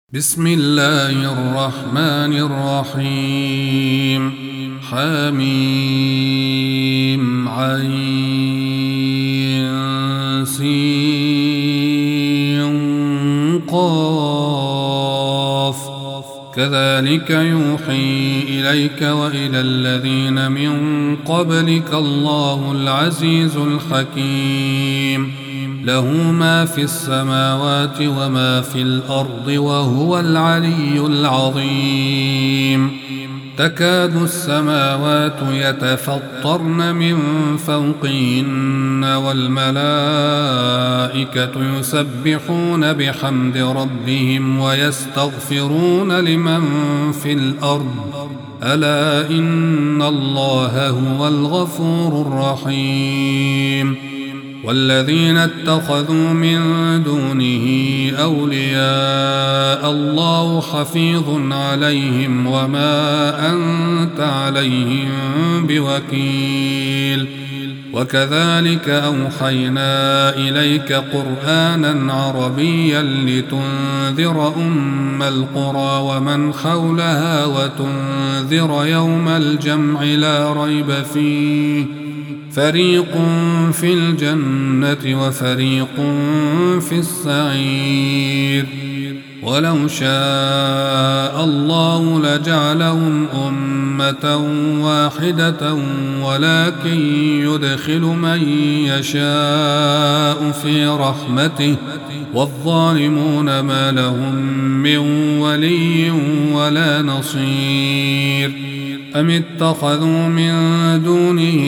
بسم الله الرحمن الرحيم حميم عين سين قاف كذلك يوحي إليك وإلى الذين من قبلك الله العزيز الحكيم له ما في السماوات وما في الأرض وهو العلي العظيم تكاد السماوات يتفطرن من فوقهن والملائكة يسبحون بحمد ربهم ويستغفرون لمن في الأرض ألا إن الله هو الغفور الرحيم والذين اتخذوا من دونه أولياء الله حفيظ عليهم وما أنت عليهم بوكيل وكذلك أوحينا إليك قرآنا عربيا لتنذر أم القرى ومن حولها وتنذر يوم الجمع لا ريب فيه فريق في الجنة وفريق في السعير ولو شاء الله لجعلهم أمة واحدة ولكن يدخل من يشاء في رحمته والظالمون ما لهم من ولي ولا نصير أم اتخذوا من دونه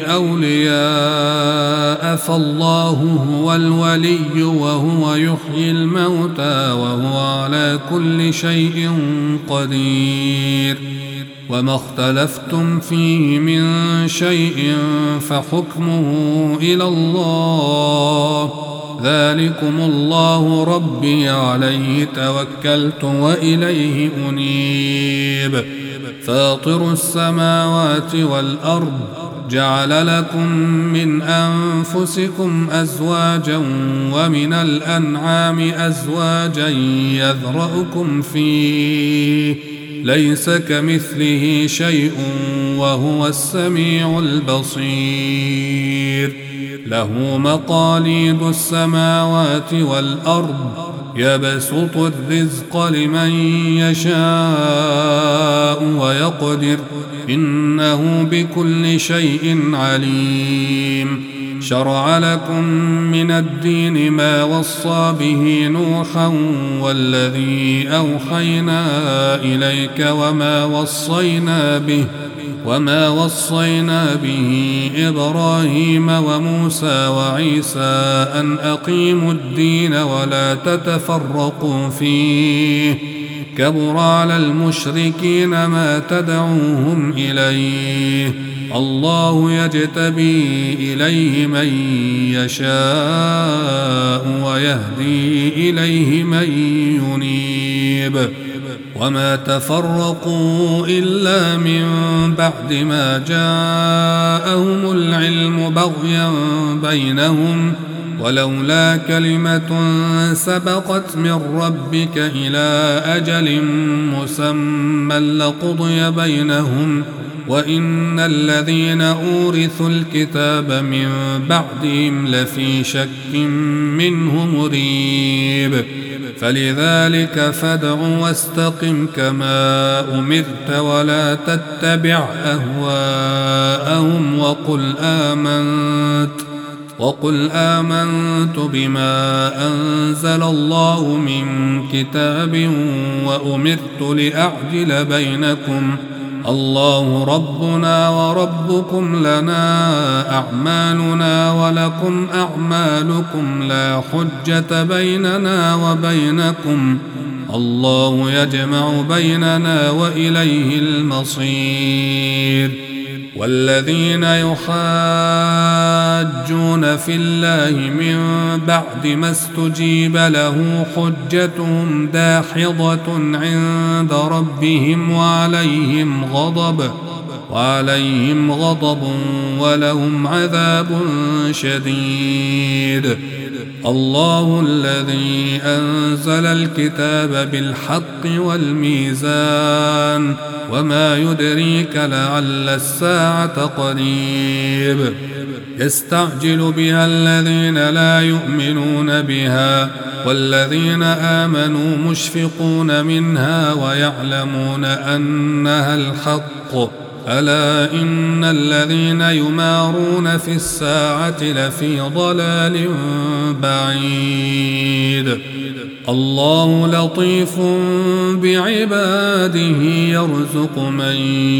أولياء فالله هو الولي وهو يحيي الموتى وهو على كل شيء قدير وما اختلفتم فيه من شيء فحكمه إلى الله ذلكم الله ربي عليه توكلت وإليه أنيب فاطر السماوات والأرض جعل لكم من أنفسكم أزواجا ومن الأنعام أزواجا يذرأكم فيه ليس كمثله شيء وهو السميع البصير له مقاليد السماوات والأرض يبسط الرزق لمن يشاء ويقدر إنه بكل شيء عليم شرع لكم من الدين ما وصى به نوحا والذي أوحينا إليك وما وصينا به إبراهيم وموسى وعيسى أن أقيموا الدين ولا تتفرقوا فيه كبر على المشركين ما تدعوهم إليه الله يجتبي إليه من يشاء ويهدي إليه من ينيب وما تفرقوا إلا من بعد ما جاءهم العلم بغيا بينهم ولولا كلمة سبقت من ربك إلى أجل مسمى لقضي بينهم وإن الذين أورثوا الكتاب من بعدهم لفي شك منه مريب فلذلك فادع واستقم كما أمرت ولا تتبع أهواءهم وقل آمنت بما أنزل الله من كتاب وأمرت لأعدل بينكم الله ربنا وربكم لنا أعمالنا ولكم أعمالكم لا حجة بيننا وبينكم الله يجمع بيننا وإليه المصير والذين يحاجون في الله من بعد ما استجيب له حجتهم داحضة عند ربهم وعليهم غضب ولهم عذاب شديد الله الذي أنزل الكتاب بالحق والميزان وما يدريك لعل الساعة قريب يستعجل بها الذين لا يؤمنون بها والذين آمنوا مشفقون منها ويعلمون أنها الحق ألا إن الذين يمارون في الساعة لفي ضلال بعيد الله لطيف بعباده يرزق من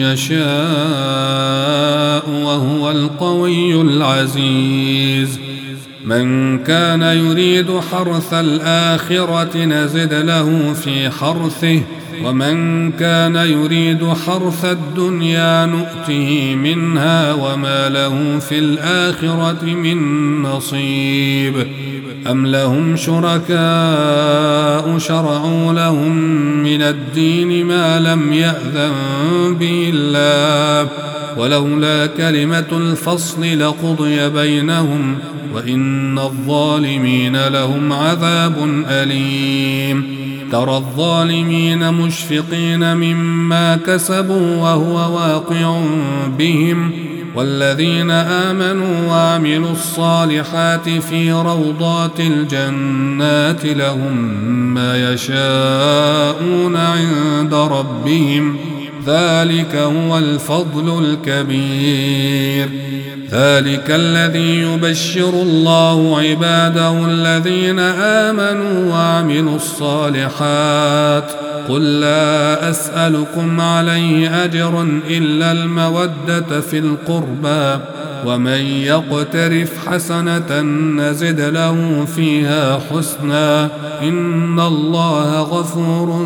يشاء وهو القوي العزيز من كان يريد حرث الآخرة نزد له في حرثه ومن كان يريد حرث الدنيا نؤته منها وما له في الآخرة من نصيب أم لهم شركاء شرعوا لهم من الدين ما لم يأذن به الله ولولا كلمة الفصل لقضي بينهم وإن الظالمين لهم عذاب أليم ترى الظالمين مشفقين مما كسبوا وهو واقع بهم والذين آمنوا وعملوا الصالحات في روضات الجنات لهم ما يشاءون عند ربهم ذلك هو الفضل الكبير ذلك الذي يبشر الله عباده الذين آمنوا وعملوا الصالحات قل لا أسألكم عليه أجر إلا المودة في القربى ومن يقترف حسنة نزد له فيها حسنا إن الله غفور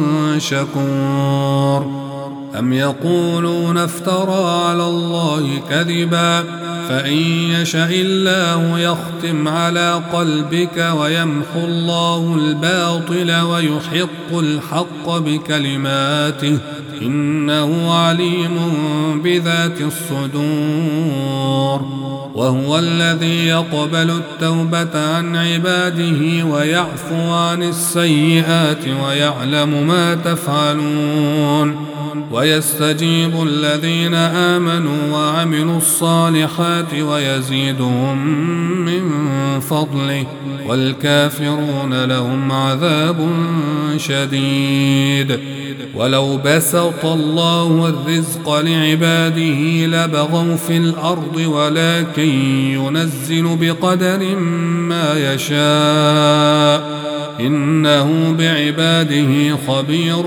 شكور أم يقولون افترى على الله كذبا فإن يشاء الله يختم على قلبك ويمحو الله الباطل ويحق الحق بكلماته إنه عليم بذات الصدور وهو الذي يقبل التوبة عن عباده ويعفو عن السيئات ويعلم ما تفعلون ويستجيب الذين آمنوا وعملوا الصالحات ويزيدهم من فضله والكافرون لهم عذاب شديد ولو بسط الله الرزق لعباده لبغوا في الأرض ولكن ينزل بقدر ما يشاء إنه بعباده خبير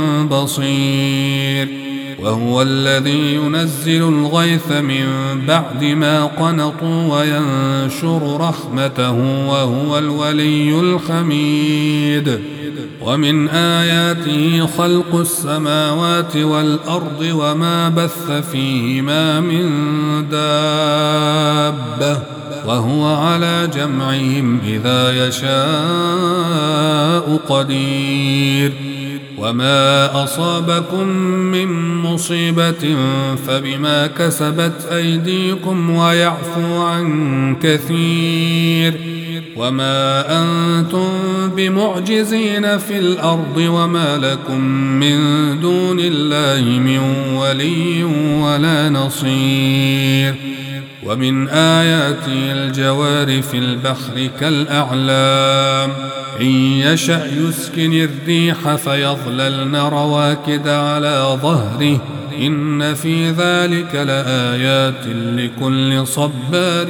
بصير وهو الذي ينزل الغيث من بعد ما قنطوا وينشر رحمته وهو الولي الحميد ومن آياته خلق السماوات والأرض وما بث فيهما من دابة وهو على جمعهم إذا يشاء قدير وما أصابكم من مصيبة فبما كسبت أيديكم ويعفو عن كثير وما أنتم بمعجزين في الأرض وما لكم من دون الله من ولي ولا نصير ومن آياته الجوار في البحر كالأعلام إن يشأ يسكن الريح فيظللن رواكد على ظهره إن في ذلك لآيات لكل صبار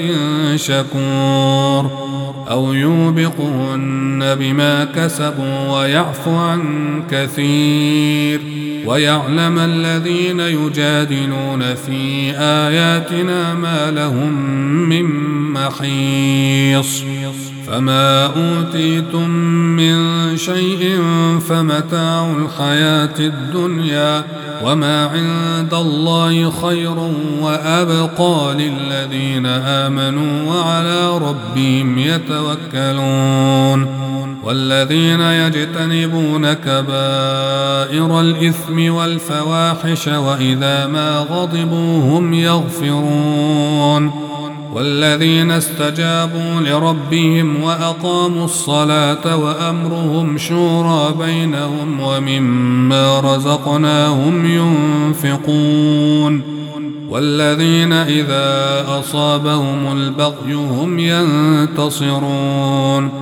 شكور أو يوبقهن بما كسبوا ويعفو عن كثير ويعلم الذين يجادلون في آياتنا ما لهم من محيص فما أوتيتم من شيء فمتاع الحياة الدنيا وما عند الله خير وأبقى للذين آمنوا وعلى ربهم يتوكلون والذين يجتنبون كبائر الإثم والفواحش وإذا ما غضبوا هم يغفرون والذين استجابوا لربهم وأقاموا الصلاة وأمرهم شورى بينهم ومما رزقناهم ينفقون والذين إذا أصابهم البغي هم ينتصرون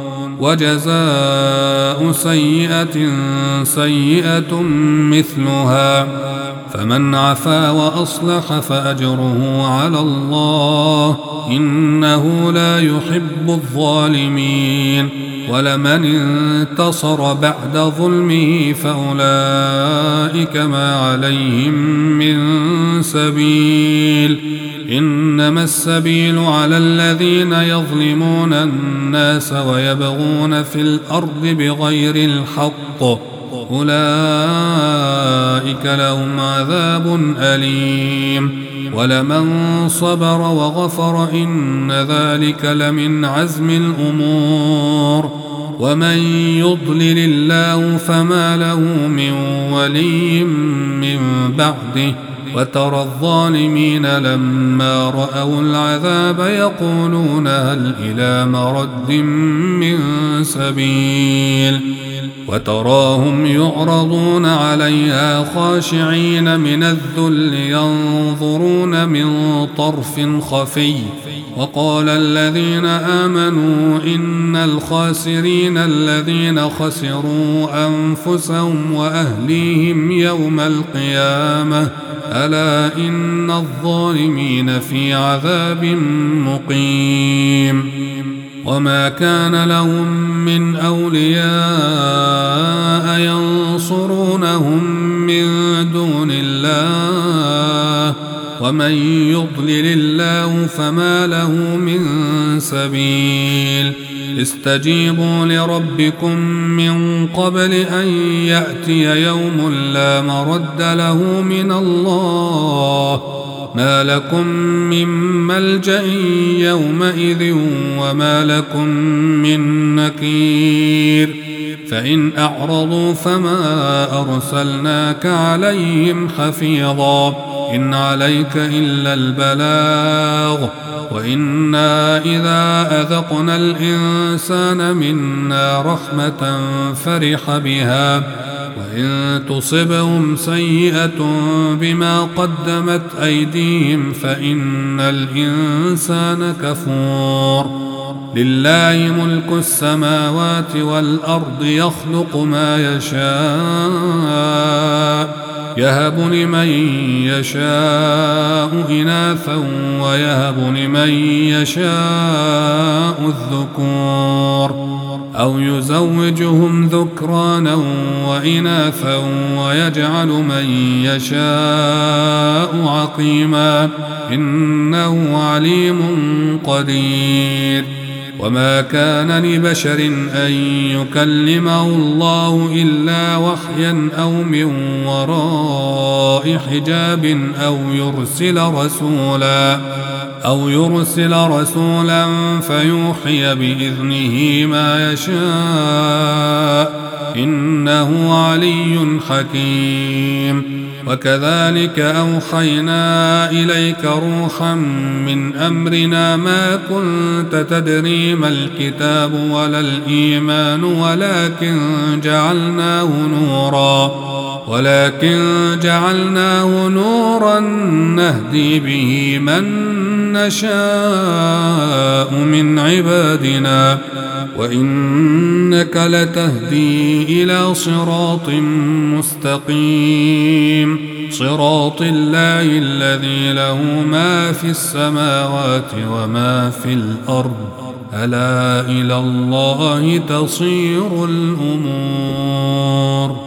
وجزاء سيئة سيئة مثلها فمن عفا وأصلح فأجره على الله إنه لا يحب الظالمين ولمن انتصر بعد ظلمه فأولئك ما عليهم من سبيل إنما السبيل على الذين يظلمون الناس ويبغون في الأرض بغير الحق أولئك لهم عذاب أليم ولمن صبر وغفر إن ذلك لمن عزم الأمور ومن يضلل الله فما له من ولي من بعده وترى الظالمين لما رأوا العذاب يقولون هل إلى مرد من سبيل وتراهم يعرضون عليها خاشعين من الذل ينظرون من طرف خفي وقال الذين آمنوا إن الخاسرين الذين خسروا أنفسهم وأهليهم يوم القيامة ألا إن الظالمين في عذاب مقيم وما كان لهم من أولياء ينصرونهم من دون الله ومن يضلل الله فما له من سبيل استجيبوا لربكم من قبل أن يأتي يوم لا مرد له من الله ما لكم من ملجأ يومئذ وما لكم من نكير فإن أعرضوا فما أرسلناك عليهم حفيظا إن عليك إلا البلاغ وإنا إذا أذقنا الإنسان منا رحمة فرح بها وإن تصبهم سيئة بما قدمت أيديهم فإن الإنسان كفور لله ملك السماوات والأرض يخلق ما يشاء يهب لمن يشاء إناثا ويهب لمن يشاء الذكور أو يزوجهم ذكرانا وإناثا ويجعل من يشاء عقيما إنه عليم قدير وما كان لبشر أن يكلمه الله إلا وحيا أو من وراء حجاب أو يرسل رسولا فيوحي بإذنه ما يشاء إنه علي حكيم وكذلك أوحينا إليك روحا من أمرنا ما كنت تدري ما الكتاب ولا الإيمان ولكن جعلناه نورا نهدي به من نشاء من عبادنا وإنك لتهدي إلى صراط مستقيم صراط الله الذي له ما في السماوات وما في الأرض ألا إلى الله تصير الأمور.